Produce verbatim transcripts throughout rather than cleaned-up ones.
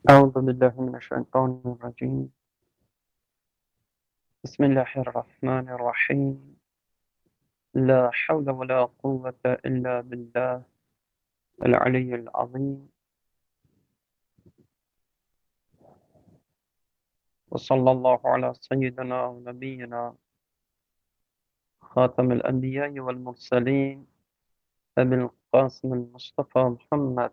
أعوذ بالله من الشيطان الرجيم بسم الله الرحمن الرحيم لا حول ولا قوة إلا بالله العلي العظيم وصلى الله على سيدنا ونبينا خاتم الأنبياء والمرسلين أبي القاسم المصطفى محمد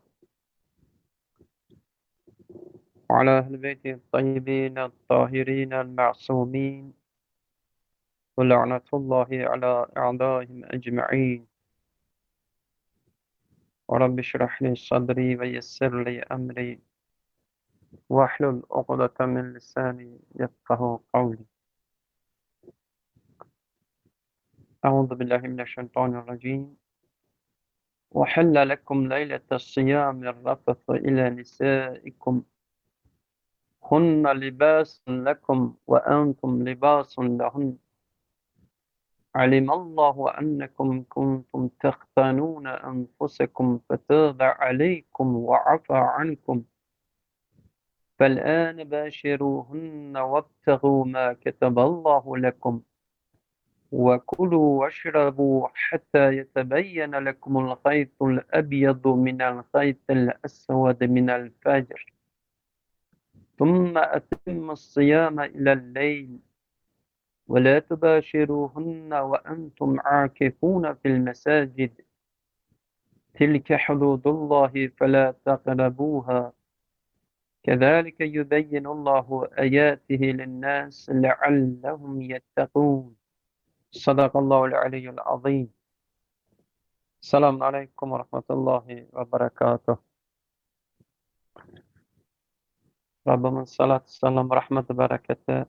وعلى أهل بيته الطيبين الطاهرين المعصومين ولعنة الله على أعدائهم أجمعين ورب اشرح لي صدري ويسر لي أمري واحلل عقدة من لساني يفقه قولي أعوذ بالله من الشيطان الرجيم وحل لكم ليلة الصيام الرفث إلى نسائكم هن لباس لكم وأنتم لباس لهن علم الله أنكم كنتم تختانون أنفسكم فتاب عليكم وعفى عنكم فالآن باشروهن وابتغوا ما كتب الله لكم وكلوا واشربوا حتى يتبين لكم الخيط الأبيض من الخيط الأسود من الفجر ثم أتم الصيام إلى الليل ولا تباشروهن وأنتم عاكفون في المساجد تلك حدود الله فلا تقربوها كذلك يبين الله آياته للناس لعلهم يتقون صدق الله العلي العظيم. Selamun Aleyküm ve Rahmetullahi ve Berekatuhu. Rabbimin salatü selam, rahmeti, bereketi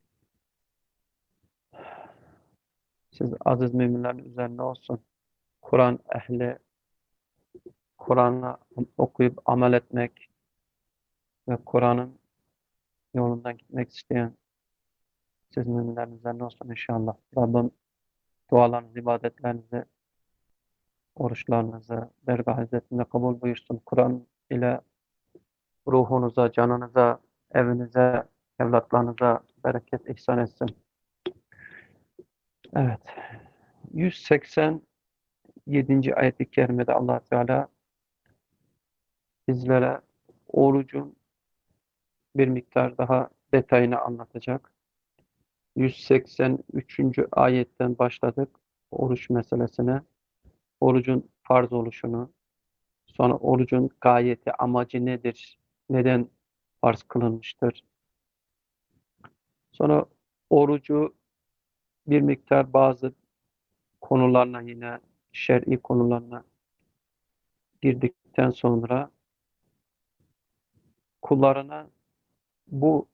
siz aziz müminlerin üzerine olsun. Kur'an ehli, Kur'an'ı okuyup amel etmek ve Kur'an'ın yolundan gitmek isteyen siz müminlerin üzerine olsun inşallah. Rabbim dualarınızı, ibadetlerinizi, oruçlarınızı dergah izzetinde kabul buyursun. Kur'an ile ruhunuza, canınıza, evinize, evlatlarınıza bereket ihsan etsin. Evet. yüz seksen yedinci ayet-i kerimede Allah Teala bizlere orucun bir miktar daha detayını anlatacak. yüz seksen üçüncü ayetten başladık oruç meselesine. Orucun farz oluşunu, sonra orucun gayeti, amacı nedir? Neden farz kılınmıştır? Sonra orucu bir miktar bazı konularına, yine şer'i konularına girdikten sonra kullarına bu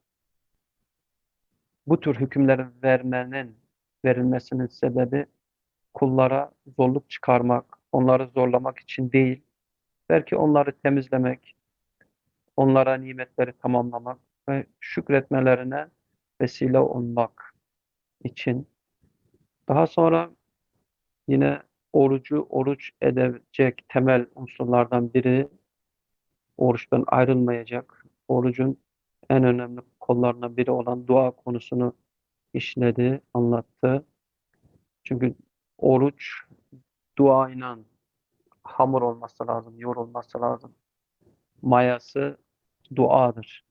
bu tür hükümlerin vermenin verilmesinin sebebi kullara zorluk çıkarmak, onları zorlamak için değil, belki onları temizlemek, onlara nimetleri tamamlamak ve şükretmelerine vesile olmak için. Daha sonra yine orucu oruç edecek temel unsurlardan biri, oruçtan ayrılmayacak, orucun en önemli kollarından biri olan dua konusunu işledi, anlattı. Çünkü oruç duayla hamur olması lazım, yoğrulması lazım. Mayası duadır.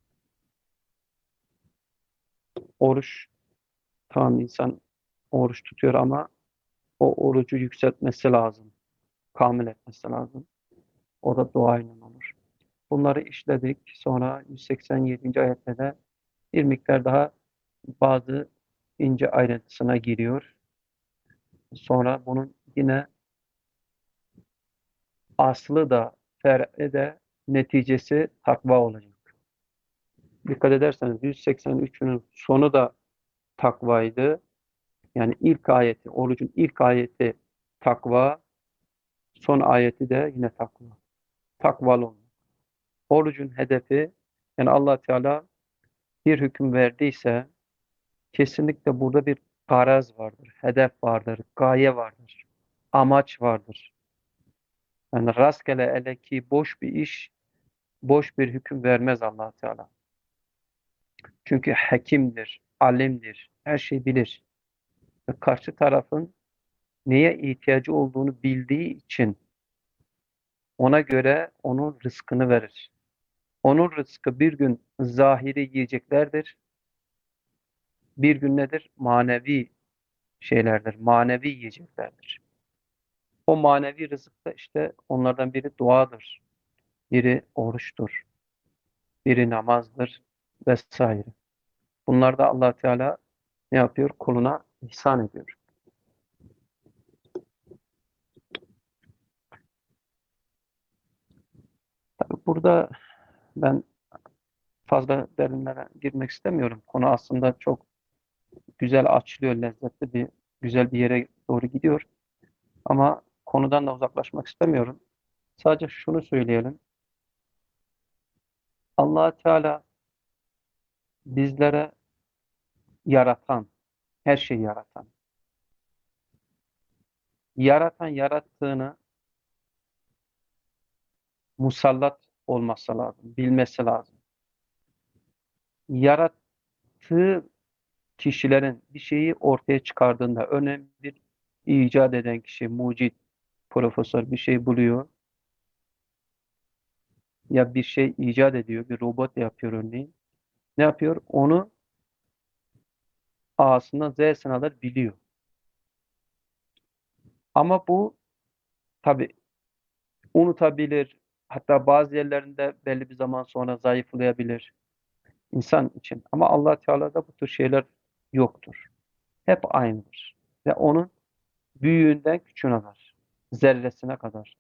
Oruç, tamam, insan oruç tutuyor ama o orucu yükseltmesi lazım, kamil etmesi lazım. O da duayla olur. Bunları işledik. Sonra yüz seksen yedinci ayette de bir miktar daha bazı ince ayrıntısına giriyor. Sonra bunun yine aslı da fer'i de neticesi takva olacak. Dikkat ederseniz yüz seksen üçünün sonu da takvaydı. Yani ilk ayeti, orucun ilk ayeti takva, son ayeti de yine takva. Takvalı olmak. Orucun hedefi, yani Allah Teala bir hüküm verdiyse kesinlikle burada bir garaz vardır, hedef vardır, gaye vardır, amaç vardır. Yani rastgele ele ki boş bir iş boş bir hüküm vermez Allah Teala. Çünkü hakimdir, alimdir, her şeyi bilir. Ve karşı tarafın neye ihtiyacı olduğunu bildiği için ona göre onun rızkını verir. Onun rızkı bir gün zahiri yiyeceklerdir, bir gün nedir? Manevi şeylerdir, manevi yiyeceklerdir. O manevi rızık da işte onlardan biri duadır, biri oruçtur, biri namazdır vesaire. Bunlar da Allah Teala ne yapıyor? Kuluna ihsan ediyor. Tabii burada ben fazla derinlere girmek istemiyorum. Konu aslında çok güzel açılıyor, lezzetli bir güzel bir yere doğru gidiyor. Ama konudan da uzaklaşmak istemiyorum. Sadece şunu söyleyelim. Allah Teala bizlere yaratan, her şeyi yaratan, yaratan yarattığını musallat olması lazım, bilmesi lazım. Yarattığı kişilerin bir şeyi ortaya çıkardığında, örneğin bir icat eden kişi, mucit, profesör bir şey buluyor ya bir şey icat ediyor, bir robot yapıyor örneğin. Ne yapıyor? Onu A'sından Z'sine kadar biliyor. Ama bu tabii unutabilir. Hatta bazı yerlerinde belli bir zaman sonra zayıflayabilir insan için. Ama Allah Teala'da bu tür şeyler yoktur. Hep aynıdır. Ve onun büyüğünden küçüğüne kadar, zerresine kadar,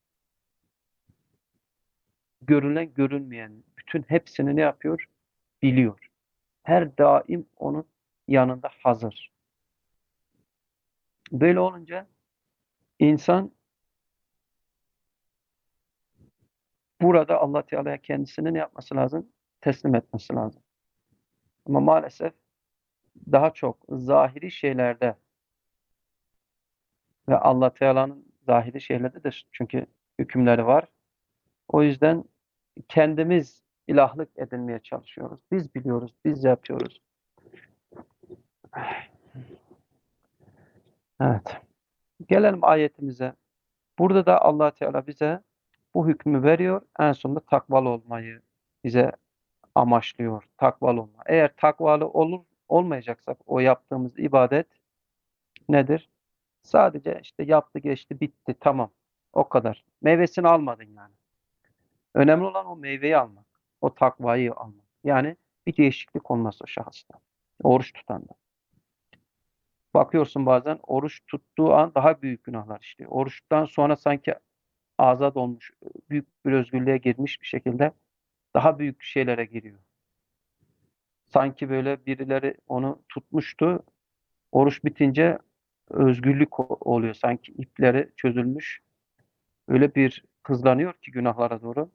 görünen görünmeyen, bütün hepsini ne yapıyor? Biliyor. Her daim onun yanında hazır. Böyle olunca insan burada Allah Teala'ya kendisini ne yapması lazım? Teslim etmesi lazım. Ama maalesef daha çok zahiri şeylerde ve Allah Teala'nın zahiri şeylerde de çünkü hükümleri var. O yüzden kendimiz ilahlık edinmeye çalışıyoruz. Biz biliyoruz, biz yapıyoruz. Evet. Gelelim ayetimize. Burada da Allah Teala bize bu hükmü veriyor. En sonunda takvalı olmayı bize amaçlıyor. Takvalı olma. Eğer takvalı olur olmayacaksak o yaptığımız ibadet nedir? Sadece işte yaptı geçti bitti tamam. O kadar. Meyvesini almadın yani. Önemli olan o meyveyi almak. O takvayı almak. Yani bir değişiklik olmaz o şahısta. Oruç tutanda. Bakıyorsun bazen oruç tuttuğu an daha büyük günahlar işliyor. Oruçtan sonra sanki azat olmuş, büyük bir özgürlüğe girmiş bir şekilde daha büyük şeylere giriyor. Sanki böyle birileri onu tutmuştu. Oruç bitince özgürlük o- oluyor. Sanki ipleri çözülmüş. Öyle bir hızlanıyor ki günahlara doğru.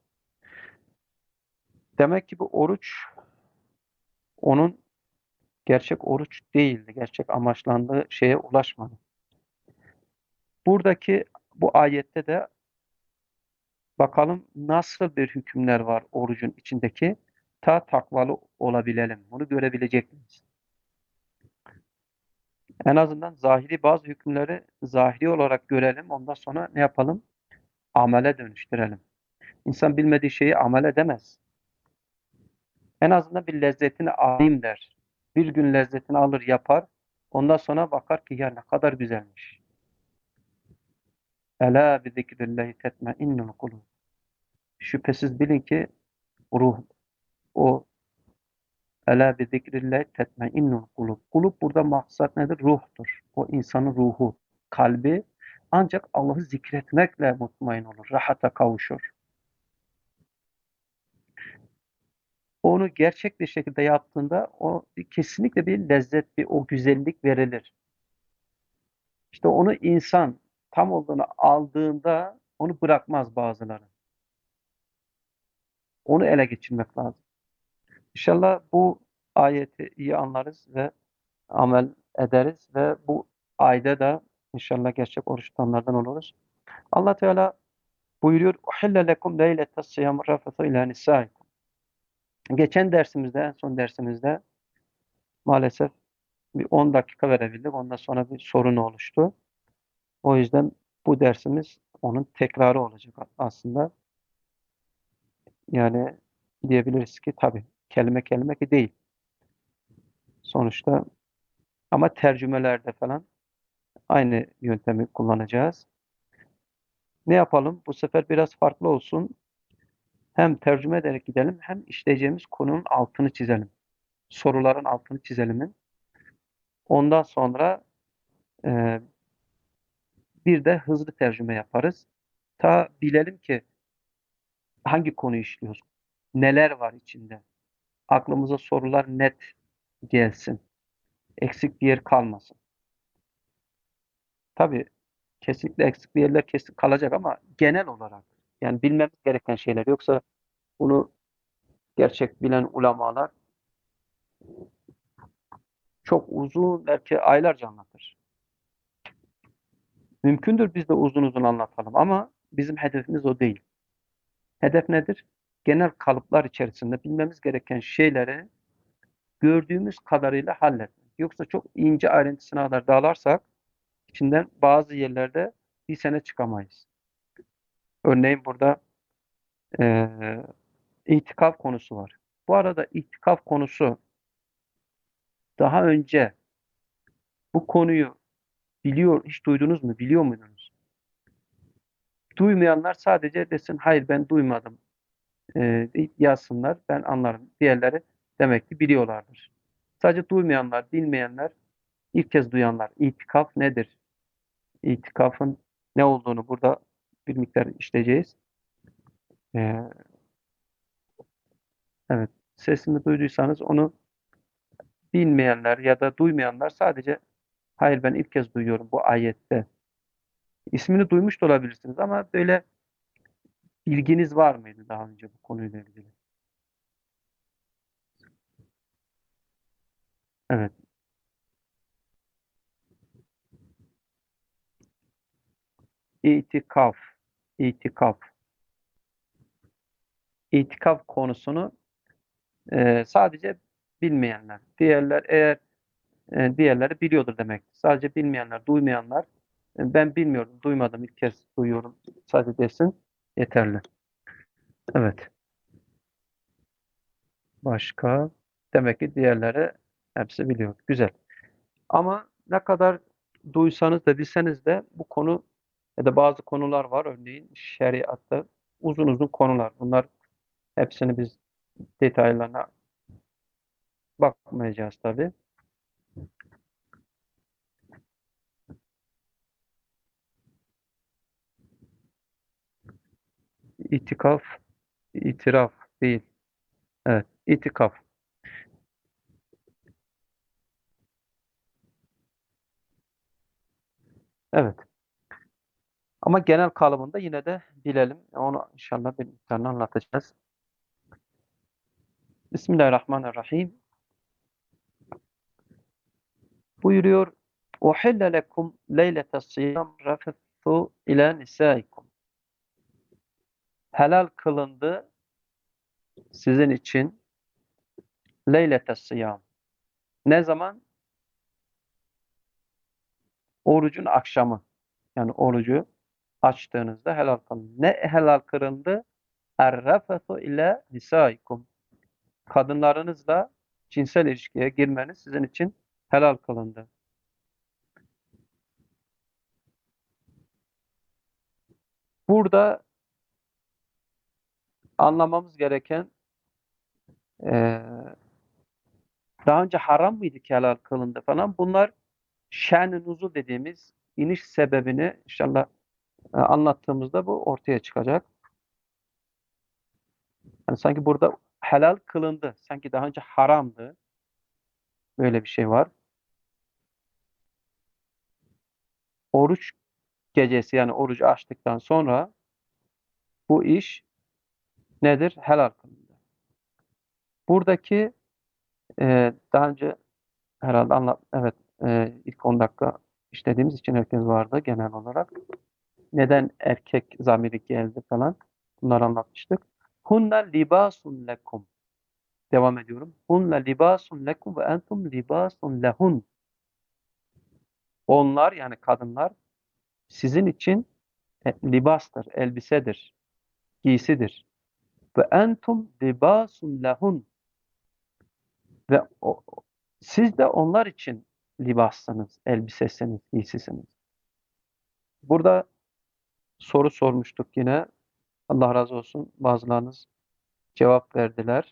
Demek ki bu oruç onun gerçek oruç değildi. Gerçek amaçlandığı şeye ulaşmadı. Buradaki bu ayette de bakalım nasıl bir hükümler var orucun içindeki ta takvalı olabilelim. Bunu görebilecek miyiz? En azından zahiri bazı hükümleri zahiri olarak görelim. Ondan sonra ne yapalım? Amele dönüştürelim. İnsan bilmediği şeyi amel edemez. En azından bir lezzetini alayım der. Bir gün lezzetini alır yapar. Ondan sonra bakar ki ya ne kadar güzelmiş. Ela bi zikrillahi tetmainnul kulub. Şüphesiz bilin ki ruh o ela bi zikrillahi tetmainnul kulub. Kulub burada maksat nedir? Ruhtur. O insanın ruhu, kalbi ancak Allah'ı zikretmekle mutmain olur, rahata kavuşur. Onu gerçek bir şekilde yaptığında o kesinlikle bir lezzet, bir o güzellik verilir. İşte onu insan tam olduğunu aldığında onu bırakmaz bazıları. Onu ele geçirmek lazım. İnşallah bu ayeti iyi anlarız ve amel ederiz ve bu ayda da inşallah gerçek oruç tutanlardan oluruz. Allah Teala buyuruyor: "Uhille lekum leyletes siyam rafatu ila nisaikum." Geçen dersimizde, en son dersimizde maalesef bir on dakika verebildik. Ondan sonra bir sorun oluştu. O yüzden bu dersimiz onun tekrarı olacak aslında. Yani diyebiliriz ki tabii kelime kelime ki değil. Sonuçta ama tercümelerde falan aynı yöntemi kullanacağız. Ne yapalım? Bu sefer biraz farklı olsun. Hem tercüme ederek gidelim hem işleyeceğimiz konunun altını çizelim. Soruların altını çizelim. Ondan sonra e, bir de hızlı tercüme yaparız. Ta bilelim ki hangi konuyu işliyoruz. Neler var içinde. Aklımıza sorular net gelsin. Eksik bir yer kalmasın. Tabii kesinlikle eksik bir yerler kesin kalacak ama genel olarak yani bilmemiz gereken şeyler. Yoksa bunu gerçek bilen ulemalar çok uzun belki aylarca anlatır. Mümkündür biz de uzun uzun anlatalım ama bizim hedefimiz o değil. Hedef nedir? Genel kalıplar içerisinde bilmemiz gereken şeyleri gördüğümüz kadarıyla halletmek. Yoksa çok ince ayrıntısına kadar dağılarsak içinden bazı yerlerde bir sene çıkamayız. Örneğin burada eee itikaf konusu var. Bu arada itikaf konusu daha önce bu konuyu biliyor, hiç duydunuz mu? Biliyor muydunuz? Duymayanlar sadece desin hayır ben duymadım e, deyip yazsınlar. Ben anlarım. Diğerleri demek ki biliyorlardır. Sadece duymayanlar, bilmeyenler, ilk kez duyanlar. İtikaf nedir? İtikafın ne olduğunu burada bir miktar işleyeceğiz. Ee, evet. Sesimi duyduysanız onu bilmeyenler ya da duymayanlar sadece hayır ben ilk kez duyuyorum bu ayette. İsmini duymuş da olabilirsiniz ama böyle bilginiz var mıydı daha önce bu konuyla ilgili? Evet. İtikaf. İtikaf. İtikaf konusunu e, sadece bilmeyenler. Diğerler eğer e, diğerleri biliyordur demek. Sadece bilmeyenler, duymayanlar e, ben bilmiyorum, duymadım, ilk kez duyuyorum. Sadece desin yeterli. Evet. Başka? Demek ki diğerleri hepsi biliyor. Güzel. Ama ne kadar duysanız da bilseniz de bu konu ya da bazı konular var. Örneğin şeriatta uzun uzun konular. Bunlar hepsini biz detaylarına bakmayacağız tabii. İtikaf, itiraf değil. Evet, itikaf. Evet. Ama genel kalıbında yine de bilelim. Onu inşallah bir miktarını anlatacağız. Bismillahirrahmanirrahim. Buyuruyor. Uhille lekum leylete siyam rafethu ila nisaikum. Helal kılındı sizin için leylete siyam. Ne zaman? Orucun akşamı. Yani orucu açtığınızda helal kılındı. Ne helal kılındı? Er-rafethu ila nisaikum. Kadınlarınızla cinsel ilişkiye girmeniz sizin için helal kılındı. Burada anlamamız gereken eee, daha önce haram mıydı ki helal kılındı falan. Bunlar şen-i nuzul dediğimiz iniş sebebini inşallah e, anlattığımızda bu ortaya çıkacak. Yani sanki burada helal kılındı. Sanki daha önce haramdı. Böyle bir şey var. Oruç gecesi yani orucu açtıktan sonra bu iş nedir? Helal kılındı. Buradaki e, daha önce herhalde anlat evet e, ilk on dakika işlediğimiz için herkes vardı genel olarak. Neden erkek zamiri geldi falan. Bunları anlatmıştık. Hunna libasun lekum. Devam ediyorum. Hunne libasun lekum ve entum libasun lehun. Onlar yani kadınlar sizin için e, libastır, elbisedir, giysidir. Ve entum libasun lehun. Ve o, siz de onlar için libassınız, elbisesiniz, giysisiniz. Burada soru sormuştuk yine. Allah razı olsun. Bazılarınız cevap verdiler.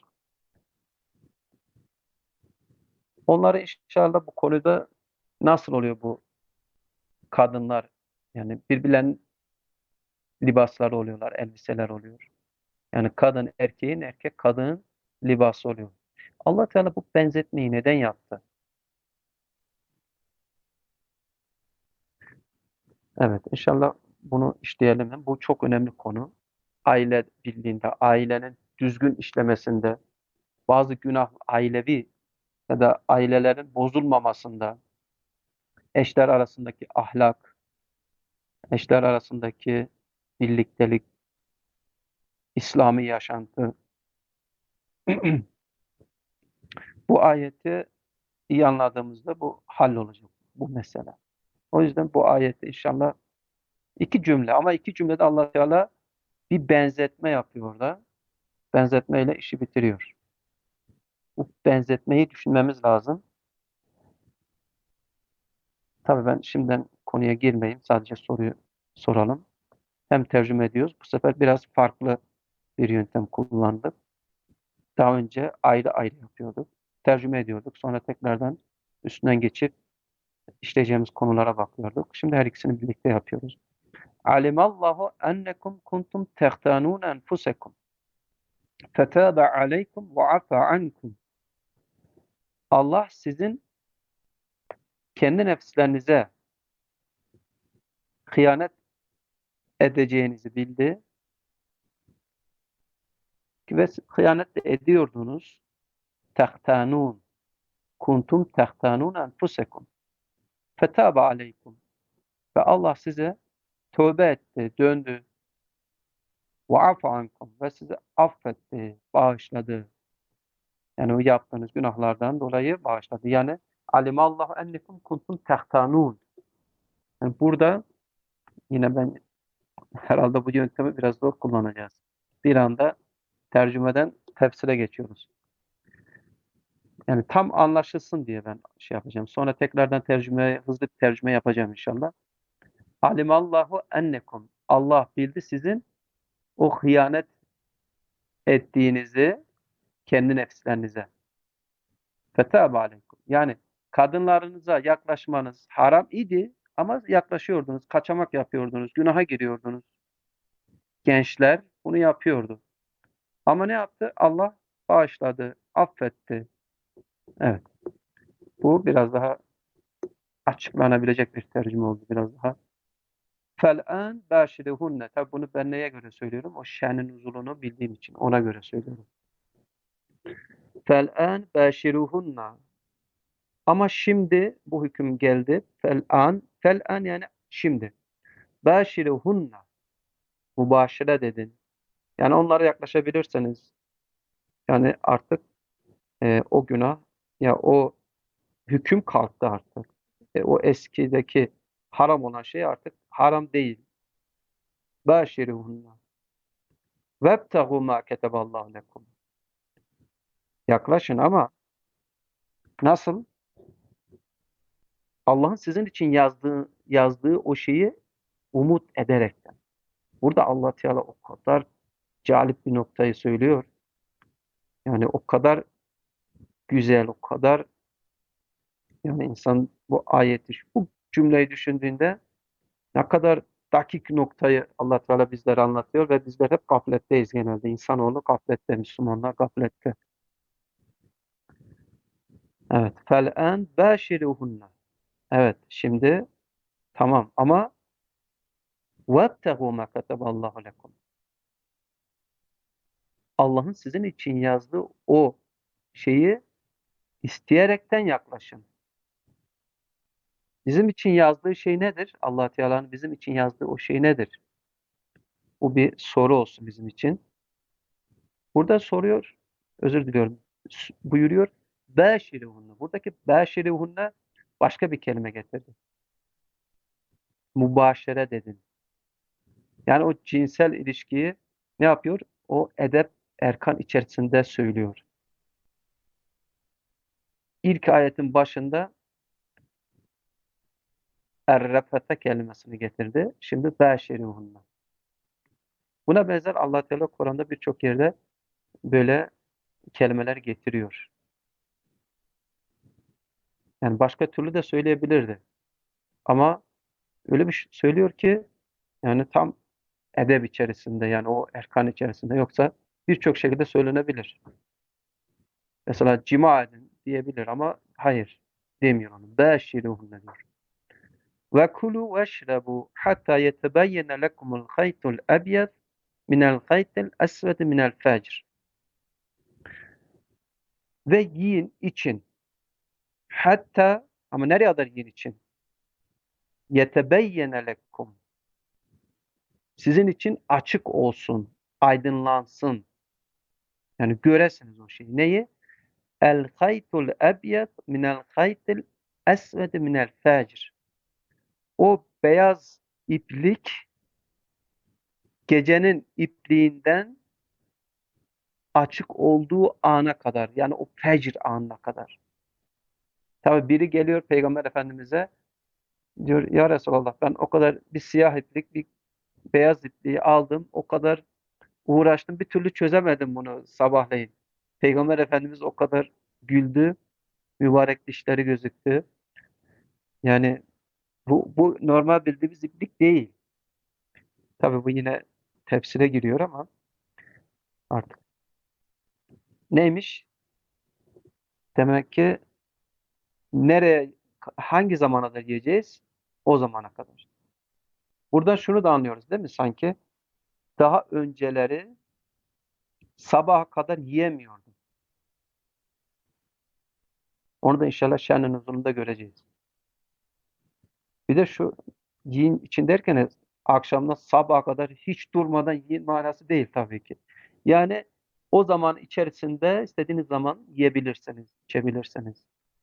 Onları inşallah bu konuda nasıl oluyor bu kadınlar? Yani birbirlerinin libasları oluyorlar, elbiseler oluyor. Yani kadın erkeğin, erkek kadının libası oluyor. Allah Teala bu benzetmeyi neden yaptı? Evet, inşallah bunu işleyelim. Bu çok önemli konu. Aile birliğinde, ailenin düzgün işlemesinde, bazı günah ailevi ya da ailelerin bozulmamasında, eşler arasındaki ahlak, eşler arasındaki birliktelik, İslami yaşantı. Bu ayeti iyi anladığımızda bu hallolacak bu mesele. O yüzden bu ayette inşallah iki cümle ama iki cümlede Allah Teala bir benzetme yapıyor orada. Benzetmeyle işi bitiriyor. Bu benzetmeyi düşünmemiz lazım. Tabii ben şimdiden konuya girmeyeyim. Sadece soruyu soralım. Hem tercüme ediyoruz. Bu sefer biraz farklı bir yöntem kullandık. Daha önce ayrı ayrı yapıyorduk. Tercüme ediyorduk. Sonra tekrardan üstünden geçip işleyeceğimiz konulara bakıyorduk. Şimdi her ikisini birlikte yapıyoruz. Alimallahu ennekum kuntum tehtanun enfusekum fetâbe aleykum ve afa ankum. Allah sizin kendi nefslerinize hıyanet edeceğinizi bildi ve hıyanet de ediyordunuz. Tehtanun. Kuntum tehtanun enfusekum. Fetâbe aleykum. Ve Allah size tövbe etti, döndü. Ve afa ankum. Ve sizi affetti, bağışladı. Yani o yaptığınız günahlardan dolayı bağışladı. Yani alimallahu ennekum kuntum tehtanun. Yani burada yine ben herhalde bu yöntemi biraz zor kullanacağız. Bir anda tercümeden tefsire geçiyoruz. Yani tam anlaşılsın diye ben şey yapacağım. Sonra tekrardan tercüme, hızlı bir tercüme yapacağım inşallah. Alimallahu ennekum. Allah bildi sizin o hıyanet ettiğinizi kendi nefslerinize. Fetâbe aleykum. Yani kadınlarınıza yaklaşmanız haram idi ama yaklaşıyordunuz, kaçamak yapıyordunuz, günaha giriyordunuz. Gençler bunu yapıyordu. Ama ne yaptı? Allah bağışladı, affetti. Evet. Bu biraz daha açıklanabilecek bir tercüme oldu biraz daha. Fel'an bâşirihunne. Tabi bunu ben neye göre söylüyorum? O şe'nin nuzulunu bildiğim için ona göre söylüyorum. Fel'an bâşiruhunne. Ama şimdi bu hüküm geldi. Fel'an. Fel'an yani şimdi. Bâşiruhunne. Mübaşire dedin. Yani onlara yaklaşabilirseniz yani artık e, o günah ya o hüküm kalktı artık. E, o eskideki haram olan şey artık haram değil. Bâşiruhunne. Vebtehu mâ keteballahu lekum. Yaklaşın ama nasıl? Allah'ın sizin için yazdığı yazdığı o şeyi umut ederekten. Burada Allah Teala o kadar cazip bir noktayı söylüyor. Yani o kadar güzel, o kadar yani insan bu ayeti, bu cümleyi düşündüğünde ne kadar dakik noktayı Allah Teala bizlere anlatıyor ve bizler hep gafletteyiz genelde. İnsanoğlu gaflette, Müslümanlar gaflette. Evet. Fel'en bâşiruhunne. Evet. Şimdi tamam ama وَابْتَغُوا مَا كَتَبَ اللّٰهُ لَكُمْ. Allah'ın sizin için yazdığı o şeyi isteyerekten yaklaşın. Bizim için yazdığı şey nedir? Allah Teala'nın bizim için yazdığı o şey nedir? Bu bir soru olsun bizim için. Burada soruyor, özür diliyorum. buyuruyor? Bâşirûhunne. Buradaki bâşirûhunne başka bir kelime getirdi. Mübaşere dedin. Yani o cinsel ilişkiyi ne yapıyor? O edep erkan içerisinde söylüyor. İlk ayetin başında er-refete kelimesini getirdi. Şimdi bâşirûhunne. Buna benzer Allah Teala Kur'an'da birçok yerde böyle kelimeler getiriyor. Yani başka türlü de söyleyebilirdi. Ama öyle bir şey söylüyor ki yani tam edeb içerisinde yani o erkan içerisinde yoksa birçok şekilde söylenebilir. Mesela cima edin diyebilir ama hayır demiyor onu. Beşiruhunne diyor. Ve kulu veşrebu hatta yetebeyyene lekumul haytul ebyed minel haytil esvedi minel fecr. Ve yiyin için hatta ama nereye kadar yiyin için? Yetebeyyene lekum. Sizin için açık olsun, aydınlansın. Yani göresiniz o şeyi. Neyi? El haytul ebyed minel haytil esvedi minel fecr. O beyaz iplik gecenin ipliğinden açık olduğu ana kadar yani o fecr anına kadar. Tabi biri geliyor Peygamber Efendimiz'e diyor ya Resulallah ben o kadar bir siyah iplik bir beyaz ipliği aldım o kadar uğraştım bir türlü çözemedim bunu sabahleyin. Peygamber Efendimiz o kadar güldü mübarek dişleri gözüktü. Yani bu, bu normal bildiğimiz iplik değil. Tabii bu yine tefsire giriyor ama artık neymiş? Demek ki nereye, hangi zamana da yiyeceğiz? O zamana kadar. Burada şunu da anlıyoruz değil mi sanki? Daha önceleri sabaha kadar yiyemiyordum. Onu da inşallah şernin huzurunda göreceğiz. Bir de şu yiyin için derken akşamdan sabaha kadar hiç durmadan yiyin manası değil tabii ki. Yani o zaman içerisinde istediğiniz zaman yiyebilirsiniz, içebilirsiniz.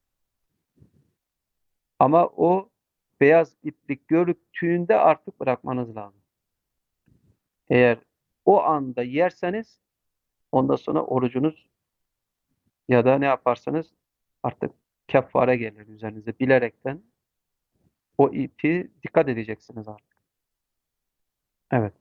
Ama o beyaz iplik görüktüğünde artık bırakmanız lazım. Eğer o anda yerseniz ondan sonra orucunuz ya da ne yaparsanız artık keffare gelir üzerinize bilerekten o ipi dikkat edeceksiniz artık. Evet.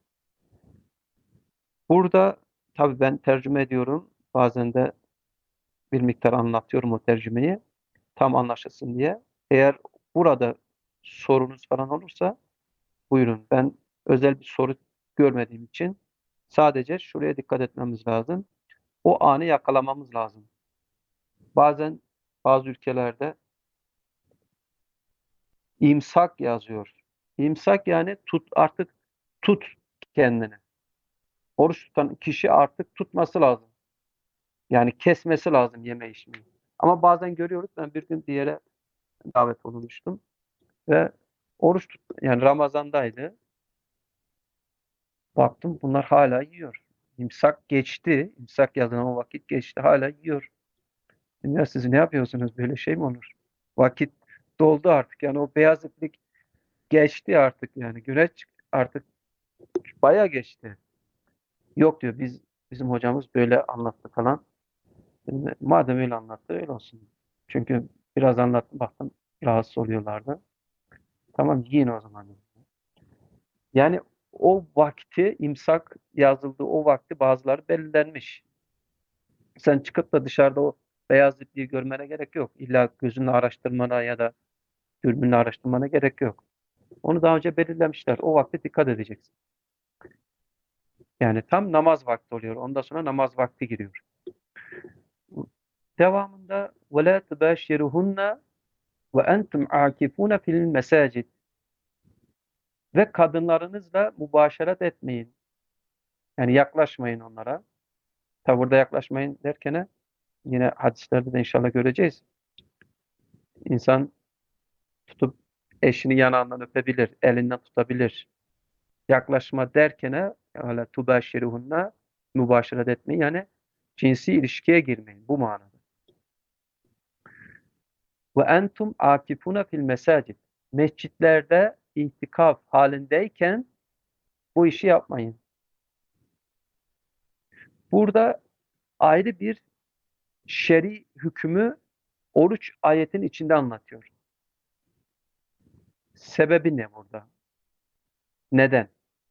Burada tabii ben tercüme ediyorum. Bazen de bir miktar anlatıyorum o tercümeyi. Tam anlaşılsın diye. Eğer burada sorunuz falan olursa buyurun. Ben özel bir soru görmediğim için sadece şuraya dikkat etmemiz lazım. O anı yakalamamız lazım. Bazen bazı ülkelerde imsak yazıyor. İmsak yani tut artık tut kendini. Oruç tutan kişi artık tutması lazım. Yani kesmesi lazım yeme içmeyi. Ama bazen görüyoruz ben bir gün bir yere davet olunmuştum ve oruç tut yani Ramazan'daydı. Baktım bunlar hala yiyor. İmsak geçti. İmsak yazılan o vakit geçti. Hala yiyor. Ya siz ne yapıyorsunuz? Böyle şey mi olur? Vakit doldu artık. Yani o beyaz iplik geçti artık yani. Güneş artık bayağı geçti. Yok diyor biz bizim hocamız böyle anlattı falan. Dedim, madem öyle anlattı öyle olsun. Çünkü biraz anlattım baktım rahatsız oluyorlardı. Tamam yiyin o zaman dedim. Yani o vakti imsak yazıldığı o vakti bazıları belirlenmiş. Sen çıkıp da dışarıda o beyaz ipliği görmene gerek yok. İlla gözünle araştırmana ya da dürbünle araştırmana gerek yok. Onu daha önce belirlemişler. O vakte dikkat edeceksin. Yani tam namaz vakti oluyor. Ondan sonra namaz vakti giriyor. Devamında وَلَا تُبَاشِرُهُنَّ وَاَنْتُمْ عَاكِفُونَ فِي الْمَسَاجِدِ Ve kadınlarınızla mübaşeret etmeyin. Yani yaklaşmayın onlara. Tabi burada yaklaşmayın derken yine hadislerde de inşallah göreceğiz. İnsan tutup eşini yanağından öpebilir, elinden tutabilir. Yaklaşma derken öyle tubâşiruhunna mübaşeret etmeyin. Yani cinsi ilişkiye girmeyin bu manada. Ve entum akifuna fil mesacid. Mescitlerde itikaf halindeyken bu işi yapmayın. Burada ayrı bir şer'i hükmü oruç ayetin içinde anlatıyor. Sebebi ne burada? Neden?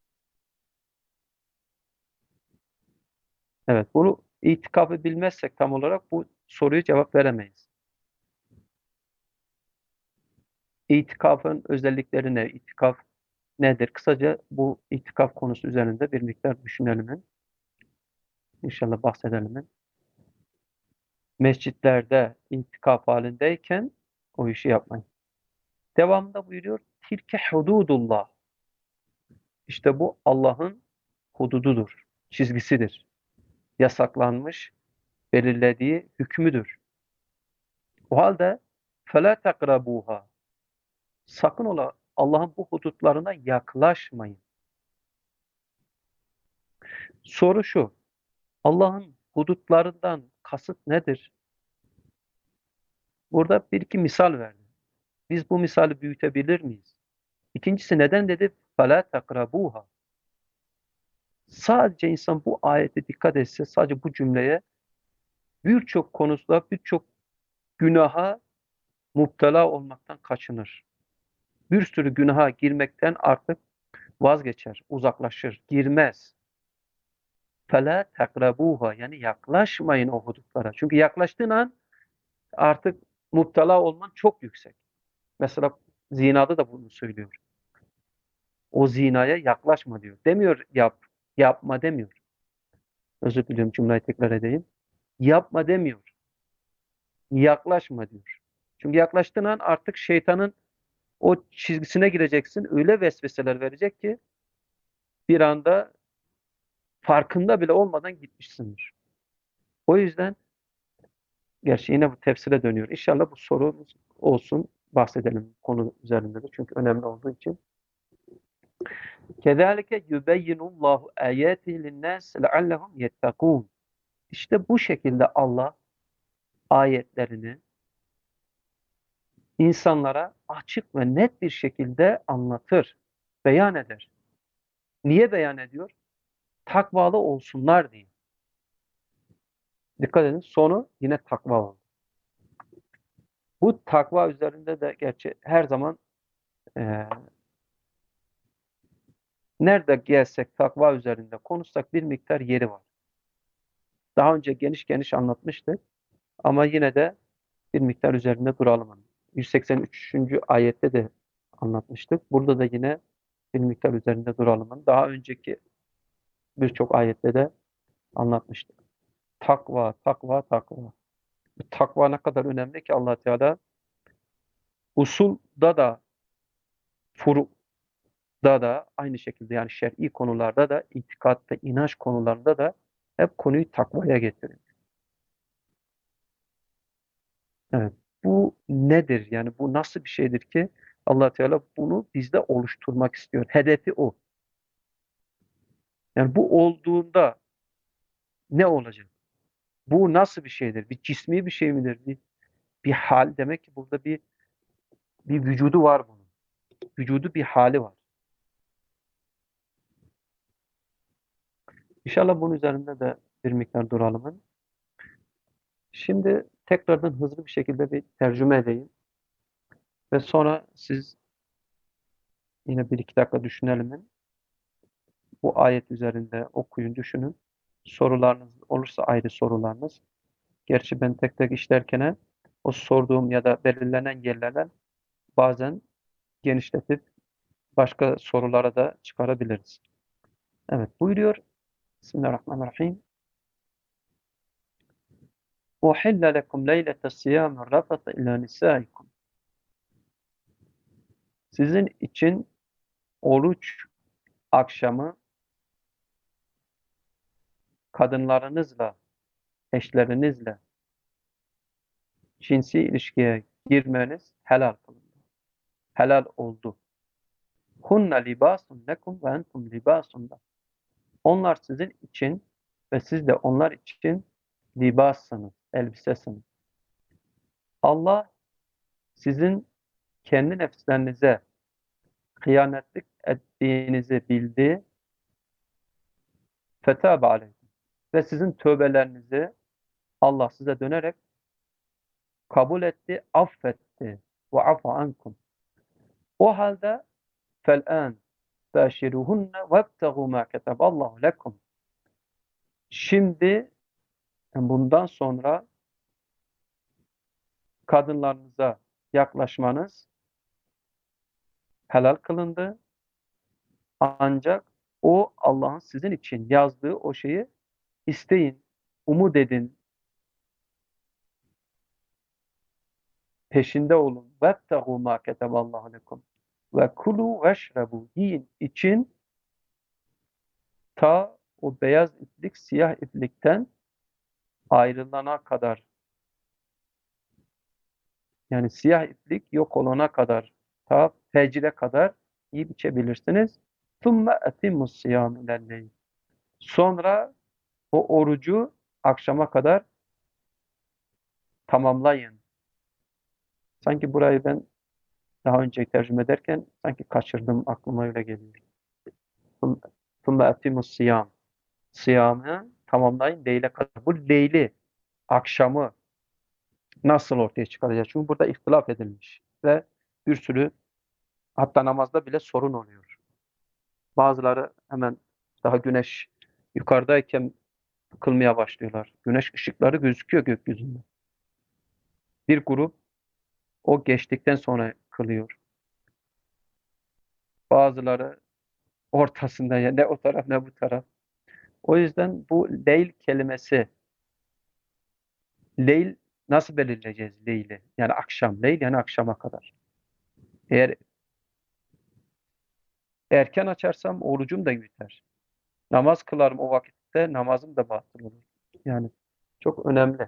Evet, bunu itikafı bilmezsek tam olarak bu soruyu cevap veremeyiz. İtikafın özellikleri ne? İtikaf nedir? Kısaca bu itikaf konusu üzerinde bir miktar düşünelim. İnşallah bahsedelim. Mescitlerde itikaf halindeyken o işi yapmayın. Devamında buyuruyor, tilke hududullah. İşte bu Allah'ın hudududur, çizgisidir. Yasaklanmış, belirlediği hükmüdür. O halde فَلَا تَقْرَبُوهَا. Sakın ola Allah'ın bu hudutlarına yaklaşmayın. Soru şu, Allah'ın hudutlarından kasıt nedir? Burada bir iki misal verdi. Biz bu misali büyütebilir miyiz? İkincisi neden dedi? فَلَا تَقْرَبُوهَا. Sadece insan bu ayete dikkat etse, sadece bu cümleye birçok konuda birçok günaha müptela olmaktan kaçınır. Bir sürü günaha girmekten artık vazgeçer, uzaklaşır, girmez. فَلَا تَقْرَبُوهَا. Yani yaklaşmayın o hudutlara. Çünkü yaklaştığın an artık müptela olman çok yüksek. Mesela zinada da bunu söylüyor. O zinaya yaklaşma diyor. Demiyor yap, yapma demiyor. Özür diliyorum, cümleyi tekrar edeyim. Yapma demiyor. Yaklaşma diyor. Çünkü yaklaştığın an artık şeytanın o çizgisine gireceksin. Öyle vesveseler verecek ki bir anda farkında bile olmadan gitmişsindir. O yüzden gerçi yine bu tefsire dönüyor. İnşallah bu sorumuz olsun. Bahsedelim konu üzerinde de. Çünkü önemli olduğu için. Kezalike yubeyyinullahu ayatihi linnâs leallehum yettekûn. İşte bu şekilde Allah ayetlerini insanlara açık ve net bir şekilde anlatır, beyan eder. Niye beyan ediyor? Takvalı olsunlar diye. Dikkat edin, sonu yine takva oldu. Bu takva üzerinde de gerçi her zaman e, nerede gelsek takva üzerinde konuşsak bir miktar yeri var. Daha önce geniş geniş anlatmıştık ama yine de bir miktar üzerinde duralım. yüz seksen üçüncü ayette de anlatmıştık. Burada da yine bir miktar üzerinde duralım. Daha önceki birçok ayette de anlatmıştık. Takva, takva, takva. Bu takva ne kadar önemli ki Allah Teala usulda da furu'da da aynı şekilde yani şer'i konularda da itikatta, inanç konularında da hep konuyu takvaya getiriyor. Evet. Bu nedir? Yani bu nasıl bir şeydir ki Allah Teala bunu bizde oluşturmak istiyor. Hedefi o. Yani bu olduğunda ne olacak? Bu nasıl bir şeydir? Bir cismi bir şey midir? Bir, bir hal. Demek ki burada bir bir vücudu var bunun. Vücudu bir hali var. İnşallah bunun üzerinde de bir miktar duralım. Şimdi tekrardan hızlı bir şekilde bir tercüme edeyim. Ve sonra siz yine bir iki dakika düşünelim. Bu ayet üzerinde okuyun, düşünün. Sorularınız olursa ayrı sorularınız. Gerçi ben tek tek işlerken o sorduğum ya da belirlenen yerlerden bazen genişletip başka sorulara da çıkarabiliriz. Evet, buyuruyor. Bismillahirrahmanirrahim. Uhille lekum leylete siyâmi rafata ila nisâikum. Sizin için oruç akşamı kadınlarınızla, eşlerinizle cinsi ilişkiye girmeniz helal kılındı. Helal oldu. Hunne libasun lekum ve entum libasun lekum. Onlar sizin için ve siz de onlar için libassınız, elbisesiniz. Allah sizin kendi nefislerinize hıyanetlik ettiğinizi bildi. Fetâbe aleykum. Ve sizin tövbelerinizi Allah size dönerek kabul etti, affetti. Ve afa ankum. O halde fel'an beşiruhunne vebtegû mâ keteballahu lekum. Şimdi yani bundan sonra kadınlarınıza yaklaşmanız helal kılındı. Ancak o Allah'ın sizin için yazdığı o şeyi isteyin, umut edin, peşinde olun. وَابْتَغُوا مَا كَتَبَ اللّٰهُ لَكُمْ وَكُلُوا وَاشْرَبُوا. Yiyin, için ta o beyaz iplik siyah iplikten ayrılana kadar, yani siyah iplik yok olana kadar, ta fecre kadar yiyip içebilirsiniz. ثُمَّ اَتِمُّ الصِّيَامِ اِلَى اللَّيْلِ. Sonra o orucu akşama kadar tamamlayın. Sanki burayı ben daha önce tercüme ederken sanki kaçırdım, aklıma öyle geliyor. ثُمَّ اَتِمُّ الصِّيَامِ. Sıyamı tamamlayın leyle kadar. Bu leyli, akşamı nasıl ortaya çıkaracağız? Çünkü burada ihtilaf edilmiş ve bir sürü, hatta namazda bile sorun oluyor. Bazıları hemen daha güneş yukarıdayken kılmaya başlıyorlar. Güneş ışıkları gözüküyor gökyüzünde. Bir grup o geçtikten sonra kılıyor. Bazıları ortasında, yani ne o taraf ne bu taraf. O yüzden bu leyl kelimesi, leyl nasıl belirleyeceğiz leyli? Yani akşam, leyl yani akşama kadar. Eğer erken açarsam orucum da biter. Namaz kılarım o vakitte, namazım da batıl olur. Yani çok önemli.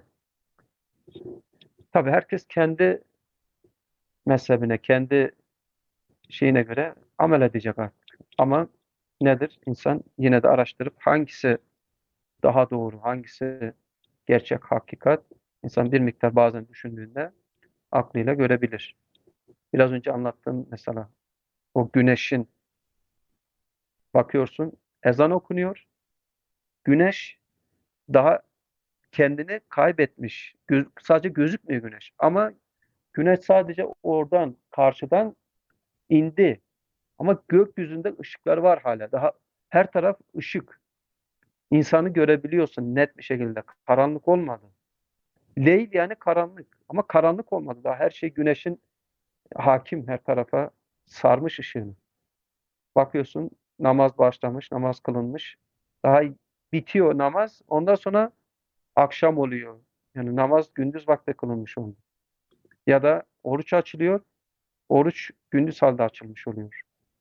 Tabii herkes kendi mezhebine, kendi şeyine göre amel edecek artık. Ama nedir? İnsan yine de araştırıp hangisi daha doğru, hangisi gerçek, hakikat, insan bir miktar bazen düşündüğünde aklıyla görebilir. Biraz önce anlattığım mesela o güneşin, bakıyorsun ezan okunuyor, güneş daha kendini kaybetmiş. Göz, sadece gözükmüyor güneş. Ama güneş sadece oradan, karşıdan indi. Ama gökyüzünde ışıklar var hala. Daha her taraf ışık. İnsanı görebiliyorsun net bir şekilde. Karanlık olmadı. Leyl yani karanlık. Ama karanlık olmadı. Daha her şey güneşin hakim, her tarafa sarmış ışığını. Bakıyorsun namaz başlamış, namaz kılınmış. Daha bitiyor namaz. Ondan sonra akşam oluyor. Yani namaz gündüz vakti kılınmış oluyor. Ya da oruç açılıyor. Oruç gündüz halde açılmış oluyor.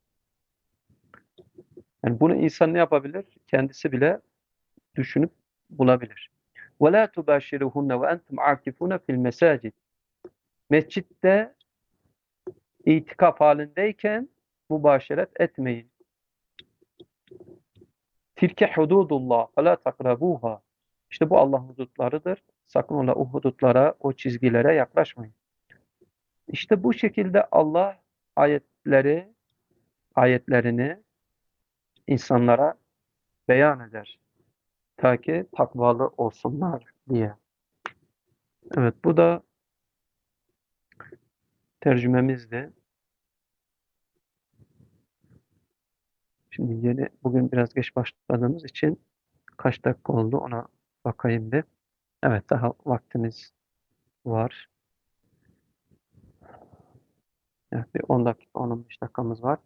Yani bunu insan ne yapabilir? Kendisi bile düşünüp bulabilir. وَلَا تُبَاشِرُهُنَّ وَاَنْتُمْ عَاكِفُونَ فِي الْمَسَاجِدِ. Mescitte itikaf halindeyken mübaşeret etmeyin. Tilke hududullah فَلَا تَقْرَبُوهَا. İşte bu Allah'ın hudutlarıdır. Sakın ola o hudutlara, o çizgilere yaklaşmayın. İşte bu şekilde Allah ayetleri, ayetlerini insanlara beyan eder. Ta ki takvalı olsunlar diye. Evet, bu da tercümemizdi. Şimdi yeni, bugün biraz geç başladığımız için kaç dakika oldu ona bakayım bir. Evet, daha vaktimiz var. Evet, bir on dakika, on on beş dakikamız var.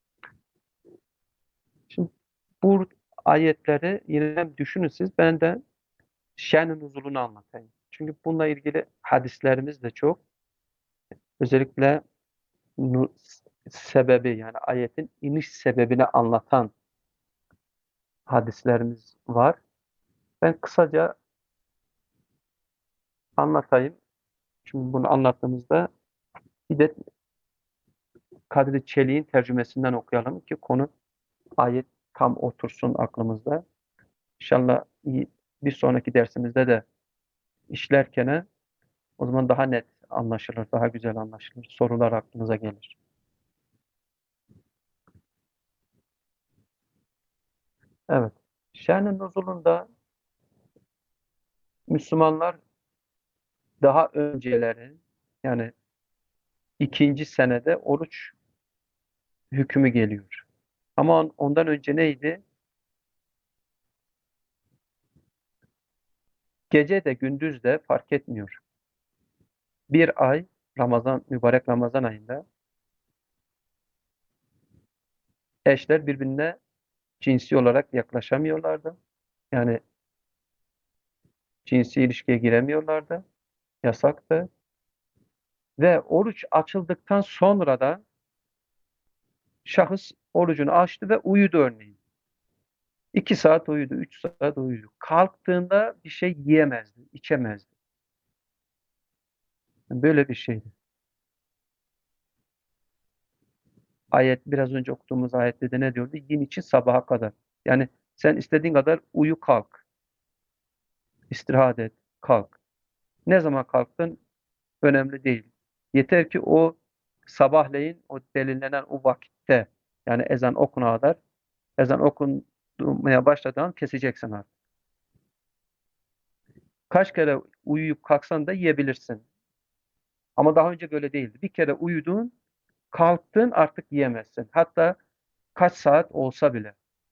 Şimdi bu ayetleri yine düşünün siz. Ben de şen-i nuzulunu anlatayım. Çünkü bununla ilgili hadislerimiz de çok. Özellikle nu- sebebi, yani ayetin iniş sebebini anlatan hadislerimiz var. Ben kısaca anlatayım. Çünkü bunu anlattığımızda bir de Kadri Çelik'in tercümesinden okuyalım ki konu, ayet tam otursun aklımızda. İnşallah iyi, bir sonraki dersimizde de işlerken o zaman daha net anlaşılır, daha güzel anlaşılır. Sorular aklınıza gelir. Evet. Şen-i nuzulunda Müslümanlar daha önceleri, yani ikinci senede oruç hükmü geliyor. Ama on- ondan önce neydi? Gece de gündüz de fark etmiyor. Bir ay, Ramazan, mübarek Ramazan ayında eşler birbirine cinsi olarak yaklaşamıyorlardı. Yani cinsi ilişkiye giremiyorlardı. Yasaktı. Ve oruç açıldıktan sonra da şahıs orucunu açtı ve uyudu örneğin. İki saat uyudu, üç saat uyudu. Kalktığında bir şey yiyemezdi, içemezdi. Böyle bir şeydi. Ayet, biraz önce okuduğumuz ayette de ne diyordu? Yiyin için sabaha kadar. Yani sen istediğin kadar uyu kalk, istirahat et, kalk. Ne zaman kalktın önemli değil. Yeter ki o sabahleyin o belirlenen o vakitte, yani ezan okuna kadar, ezan okunmaya başladığı an keseceksin artık. Kaç kere uyuyup kalksan da yiyebilirsin. Ama daha önce böyle değildi. Bir kere uyudun, kalktın artık yiyemezsin. Hatta kaç saat olsa bile.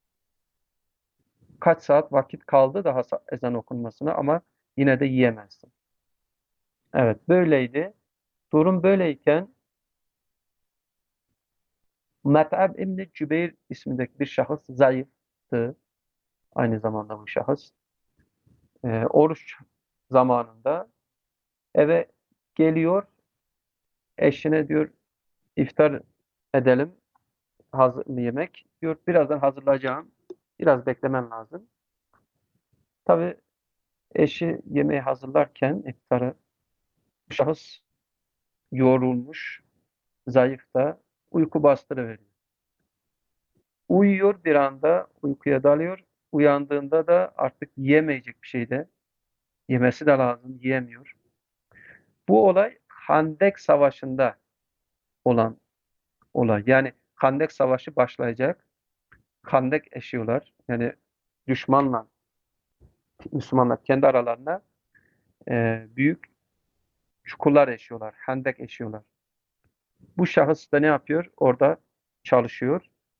Kaç saat vakit kaldı daha sa- ezan okunmasına ama yine de yiyemezsin. Evet, böyleydi. Durum böyleyken Met'ab İbni Cübeyr ismindeki bir şahıs zayıftı. Aynı zamanda bu şahıs. Ee, oruç zamanında eve geliyor. Eşine diyor iftar edelim. Hazır mı yemek? Diyor birazdan hazırlayacağım. Biraz beklemen lazım. Tabii eşi yemeği hazırlarken iftarı şahıs yorulmuş, zayıf da uyku bastırıveriyor. Uyuyor bir anda uykuya dalıyor. Uyandığında da artık yiyemeyecek bir şeyde. Yemesi de lazım, yiyemiyor. Bu olay Handek Savaşı'nda olan olay. Yani Handek Savaşı başlayacak. Handek eşiyorlar. Yani düşmanla Müslümanlar kendi aralarında e, büyük çukurlar eşiyorlar. Hendek eşiyorlar. Bu şahıs da ne yapıyor? Orada çalışıyor.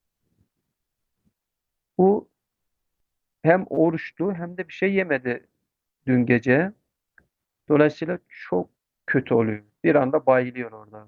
Bu hem oruçlu hem de bir şey yemedi dün gece. Dolayısıyla çok kötü oluyor. Bir anda bayılıyor orada.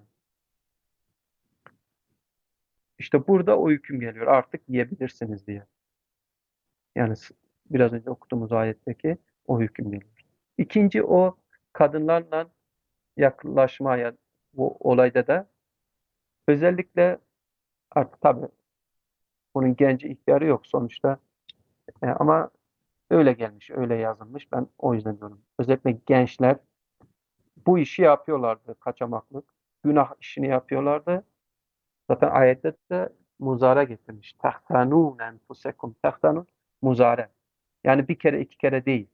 İşte burada o hüküm geliyor. Artık yiyebilirsiniz diye. Yani s- biraz önce okuduğumuz ayetteki o hüküm geliyor. İkinci o kadınlarla yaklaşmaya bu olayda da özellikle artık tabii bunun genci ihtiyarı yok sonuçta. E, ama öyle gelmiş, öyle yazılmış. Ben o yüzden diyorum. Özellikle gençler bu işi yapıyorlardı, kaçamaklık. Günah işini yapıyorlardı. Zaten ayette de muzara getirmiş. Tehtanun enfusekum. Tehtanun muzare. Yani bir kere iki kere değil.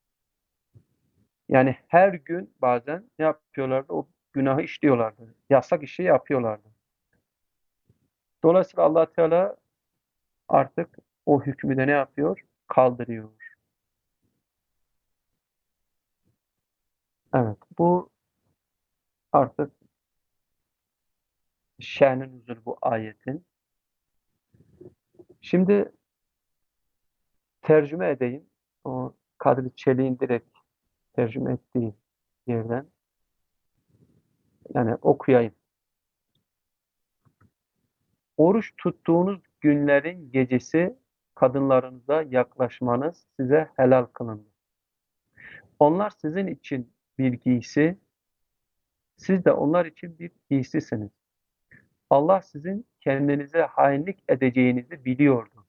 Yani her gün bazen ne yapıyorlardı? O günahı işliyorlardı. Yasak işi yapıyorlardı. Dolayısıyla Allah Teala artık o hükmü de ne yapıyor? Kaldırıyor. Evet, bu artık şernin nüzul bu ayetin. Şimdi tercüme edeyim. O Kadri Çelik'in direkt tercüme ettiği yerden. Yani okuyayım. Oruç tuttuğunuz günlerin gecesi kadınlarınıza yaklaşmanız size helal kılındı. Onlar sizin için bir giysi, siz de onlar için bir giysisiniz. Allah sizin kendinize hainlik edeceğinizi biliyordu.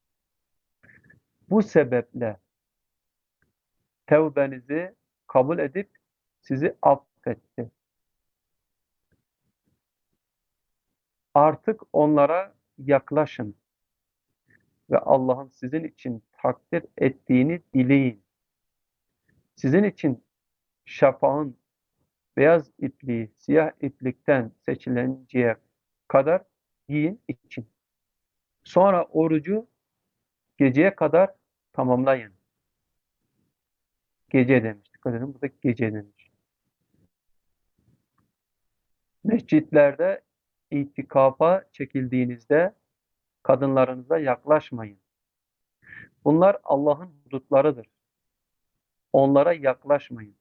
Bu sebeple tevbenizi kabul edip sizi affetti. Artık onlara yaklaşın ve Allah'ın sizin için takdir ettiğini dileyin. Sizin için şafağın Beyaz ipliği siyah iplikten seçilinceye kadar giyin için. Sonra orucu geceye kadar tamamlayın. Gece demiş. Dikkat edin, burada gece demiş. Mescitlerde itikafa çekildiğinizde kadınlarınıza yaklaşmayın. Bunlar Allah'ın hudutlarıdır. Onlara yaklaşmayın.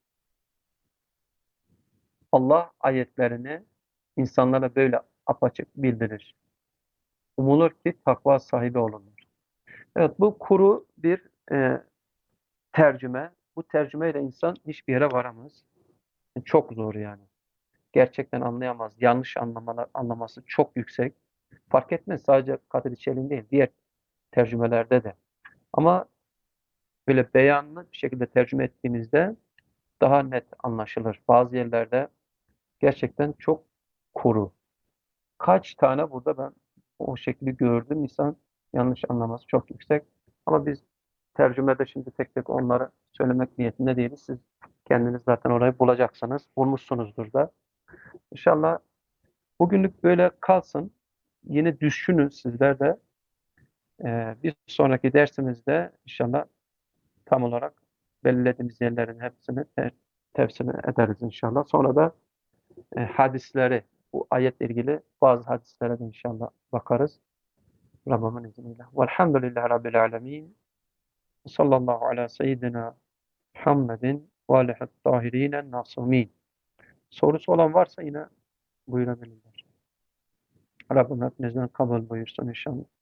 Allah ayetlerini insanlara böyle apaçık bildirir. Umulur ki takva sahibi olunur. Evet, bu kuru bir e, tercüme. Bu tercümeyle insan hiçbir yere varamaz. Çok zor yani. Gerçekten anlayamaz. Yanlış anlamalar, anlaması çok yüksek. Fark etmez, sadece Kadir İçeri'nin değil, diğer tercümelerde de. Ama böyle beyanlı bir şekilde tercüme ettiğimizde daha net anlaşılır. Bazı yerlerde gerçekten çok kuru. Kaç tane burada ben o şekli gördüm. İnsan yanlış anlaması çok yüksek. Ama biz tercümede şimdi tek tek onları söylemek niyetinde değiliz. Siz kendiniz zaten orayı bulacaksınız. Bulmuşsunuzdur da. İnşallah bugünlük böyle kalsın. Yine düşünün sizler de. Ee, bir sonraki dersimizde inşallah tam olarak belirlediğimiz yerlerin hepsini te tefsir ederiz inşallah. Sonra da e, hadisleri, bu ayetle ilgili bazı hadislere de inşallah bakarız. Rabbimin izniyle. Velhamdülillahi Rabbil alemin. Sallallahu ala seyyidina Muhammedin ve alihi tahirinen nasumin. Sorusu olan varsa yine buyurabilirler. Rabbim hepinizden kabul buyursun inşallah.